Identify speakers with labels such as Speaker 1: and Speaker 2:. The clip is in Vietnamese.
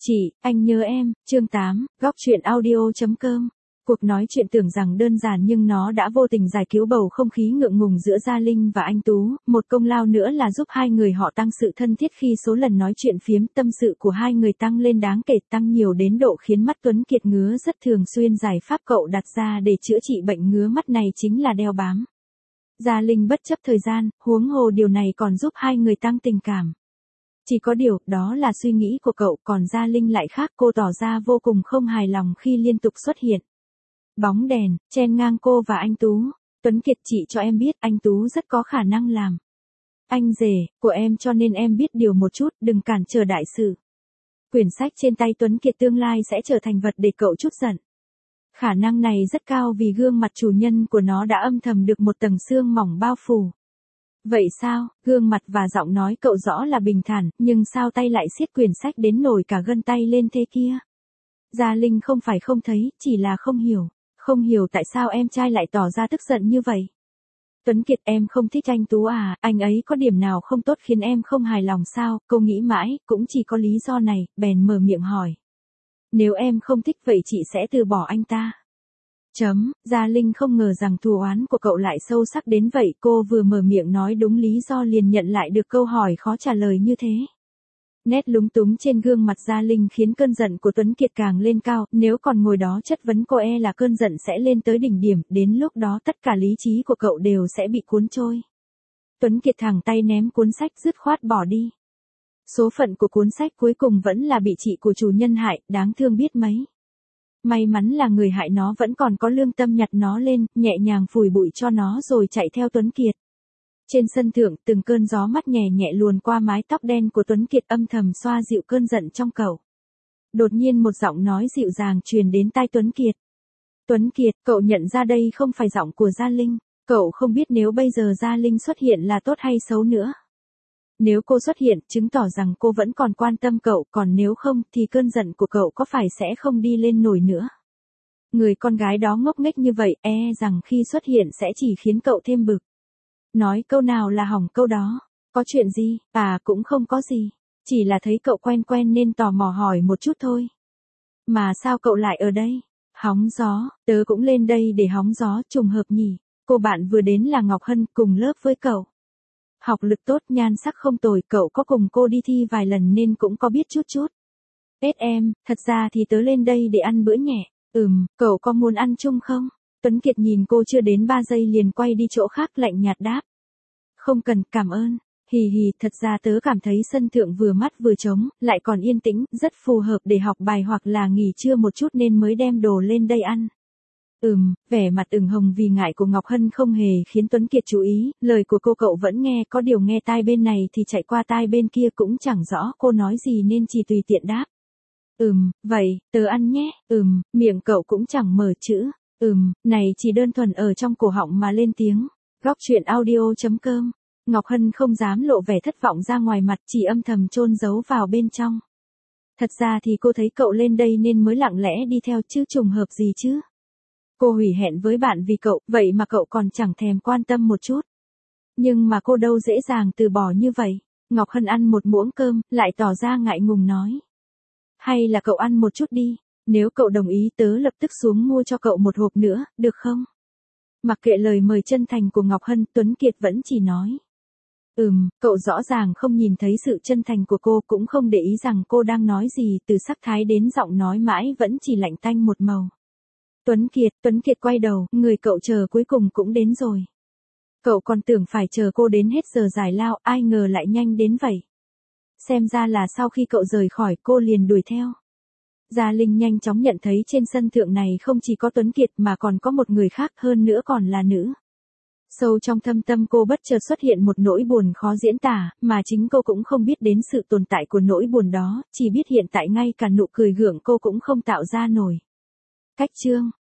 Speaker 1: Chị, anh nhớ em, chương 8, góc chuyện audio.com. Cuộc nói chuyện tưởng rằng đơn giản nhưng nó đã vô tình giải cứu bầu không khí ngượng ngùng giữa Gia Linh và anh Tú, một công lao nữa là giúp hai người họ tăng sự thân thiết khi số lần nói chuyện phiếm tâm sự của hai người tăng lên đáng kể, tăng nhiều đến độ khiến mắt Tuấn Kiệt ngứa rất thường xuyên. Giải pháp cậu đặt ra để chữa trị bệnh ngứa mắt này chính là đeo bám. Gia Linh bất chấp thời gian, huống hồ điều này còn giúp hai người tăng tình cảm. Chỉ có điều, đó là suy nghĩ của cậu, còn Gia Linh lại khác, cô tỏ ra vô cùng không hài lòng khi liên tục xuất hiện. Bóng đèn, chen ngang cô và anh Tú. Tuấn Kiệt, chị cho em biết, anh Tú rất có khả năng làm anh rể của em, cho nên em biết điều một chút, đừng cản trở đại sự. Quyển sách trên tay Tuấn Kiệt tương lai sẽ trở thành vật để cậu trút giận. Khả năng này rất cao vì gương mặt chủ nhân của nó đã âm thầm được một tầng sương mỏng bao phủ. Vậy sao? Gương mặt và giọng nói cậu rõ là bình thản, nhưng sao tay lại siết quyển sách đến nổi cả gân tay lên thế kia? Gia Linh không phải không thấy, chỉ là không hiểu. Không hiểu tại sao em trai lại tỏ ra tức giận như vậy. Tuấn Kiệt, em không thích anh Tú à, anh ấy có điểm nào không tốt khiến em không hài lòng sao? Cô nghĩ mãi, cũng chỉ có lý do này, bèn mở miệng hỏi. Nếu em không thích vậy chị sẽ từ bỏ anh ta. Gia Linh không ngờ rằng thù oán của cậu lại sâu sắc đến vậy, cô vừa mở miệng nói đúng lý do liền nhận lại được câu hỏi khó trả lời như thế. Nét lúng túng trên gương mặt Gia Linh khiến cơn giận của Tuấn Kiệt càng lên cao, nếu còn ngồi đó chất vấn cô là cơn giận sẽ lên tới đỉnh điểm, đến lúc đó tất cả lý trí của cậu đều sẽ bị cuốn trôi. Tuấn Kiệt thẳng tay ném cuốn sách dứt khoát bỏ đi. Số phận của cuốn sách cuối cùng vẫn là bị chị của chủ nhân hại, đáng thương biết mấy. May mắn là người hại nó vẫn còn có lương tâm nhặt nó lên, nhẹ nhàng phủi bụi cho nó rồi chạy theo Tuấn Kiệt. Trên sân thượng, từng cơn gió mát nhẹ nhẹ luồn qua mái tóc đen của Tuấn Kiệt âm thầm xoa dịu cơn giận trong cậu. Đột nhiên một giọng nói dịu dàng truyền đến tai Tuấn Kiệt. Tuấn Kiệt, cậu nhận ra đây không phải giọng của Gia Linh, cậu không biết nếu bây giờ Gia Linh xuất hiện là tốt hay xấu nữa. Nếu cô xuất hiện, chứng tỏ rằng cô vẫn còn quan tâm cậu, còn nếu không, thì cơn giận của cậu có phải sẽ không đi lên nổi nữa. Người con gái đó ngốc nghếch như vậy, rằng khi xuất hiện sẽ chỉ khiến cậu thêm bực. Nói câu nào là hỏng câu đó. Có chuyện gì? Cũng không có gì. Chỉ là thấy cậu quen quen nên tò mò hỏi một chút thôi. Mà sao cậu lại ở đây? Hóng gió, tớ cũng lên đây để hóng gió, trùng hợp nhỉ. Cô bạn vừa đến là Ngọc Hân, cùng lớp với cậu. Học lực tốt, nhan sắc không tồi, cậu có cùng cô đi thi vài lần nên cũng có biết chút chút. Em, thật ra thì tớ lên đây để ăn bữa nhẹ. Cậu có muốn ăn chung không? Tuấn Kiệt nhìn cô chưa đến 3 giây liền quay đi chỗ khác, lạnh nhạt đáp. Không cần, cảm ơn. Hì, thật ra tớ cảm thấy sân thượng vừa mát vừa trống, lại còn yên tĩnh, rất phù hợp để học bài hoặc là nghỉ trưa một chút nên mới đem đồ lên đây ăn. Vẻ mặt ửng hồng vì ngại của Ngọc Hân không hề khiến Tuấn Kiệt chú ý, lời của cô cậu vẫn nghe, có điều nghe tai bên này thì chạy qua tai bên kia cũng chẳng rõ cô nói gì nên chỉ tùy tiện đáp. Vậy, tớ ăn nhé. Miệng cậu cũng chẳng mở chữ. Này chỉ đơn thuần ở trong cổ họng mà lên tiếng. Góc chuyện audio.com. Ngọc Hân không dám lộ vẻ thất vọng ra ngoài mặt, chỉ âm thầm chôn giấu vào bên trong. Thật ra thì cô thấy cậu lên đây nên mới lặng lẽ đi theo chứ trùng hợp gì chứ. Cô hủy hẹn với bạn vì cậu, vậy mà cậu còn chẳng thèm quan tâm một chút. Nhưng mà cô đâu dễ dàng từ bỏ như vậy. Ngọc Hân ăn một muỗng cơm, lại tỏ ra ngại ngùng nói. Hay là cậu ăn một chút đi, nếu cậu đồng ý tớ lập tức xuống mua cho cậu một hộp nữa, được không? Mặc kệ lời mời chân thành của Ngọc Hân, Tuấn Kiệt vẫn chỉ nói. Cậu rõ ràng không nhìn thấy sự chân thành của cô, cũng không để ý rằng cô đang nói gì, từ sắc thái đến giọng nói mãi vẫn chỉ lạnh tanh một màu. Tuấn Kiệt quay đầu, người cậu chờ cuối cùng cũng đến rồi. Cậu còn tưởng phải chờ cô đến hết giờ giải lao, ai ngờ lại nhanh đến vậy. Xem ra là sau khi cậu rời khỏi cô liền đuổi theo. Gia Linh nhanh chóng nhận thấy trên sân thượng này không chỉ có Tuấn Kiệt mà còn có một người khác, hơn nữa còn là nữ. Sâu trong thâm tâm cô bất chợt xuất hiện một nỗi buồn khó diễn tả, mà chính cô cũng không biết đến sự tồn tại của nỗi buồn đó, chỉ biết hiện tại ngay cả nụ cười gượng cô cũng không tạo ra nổi. Cách chương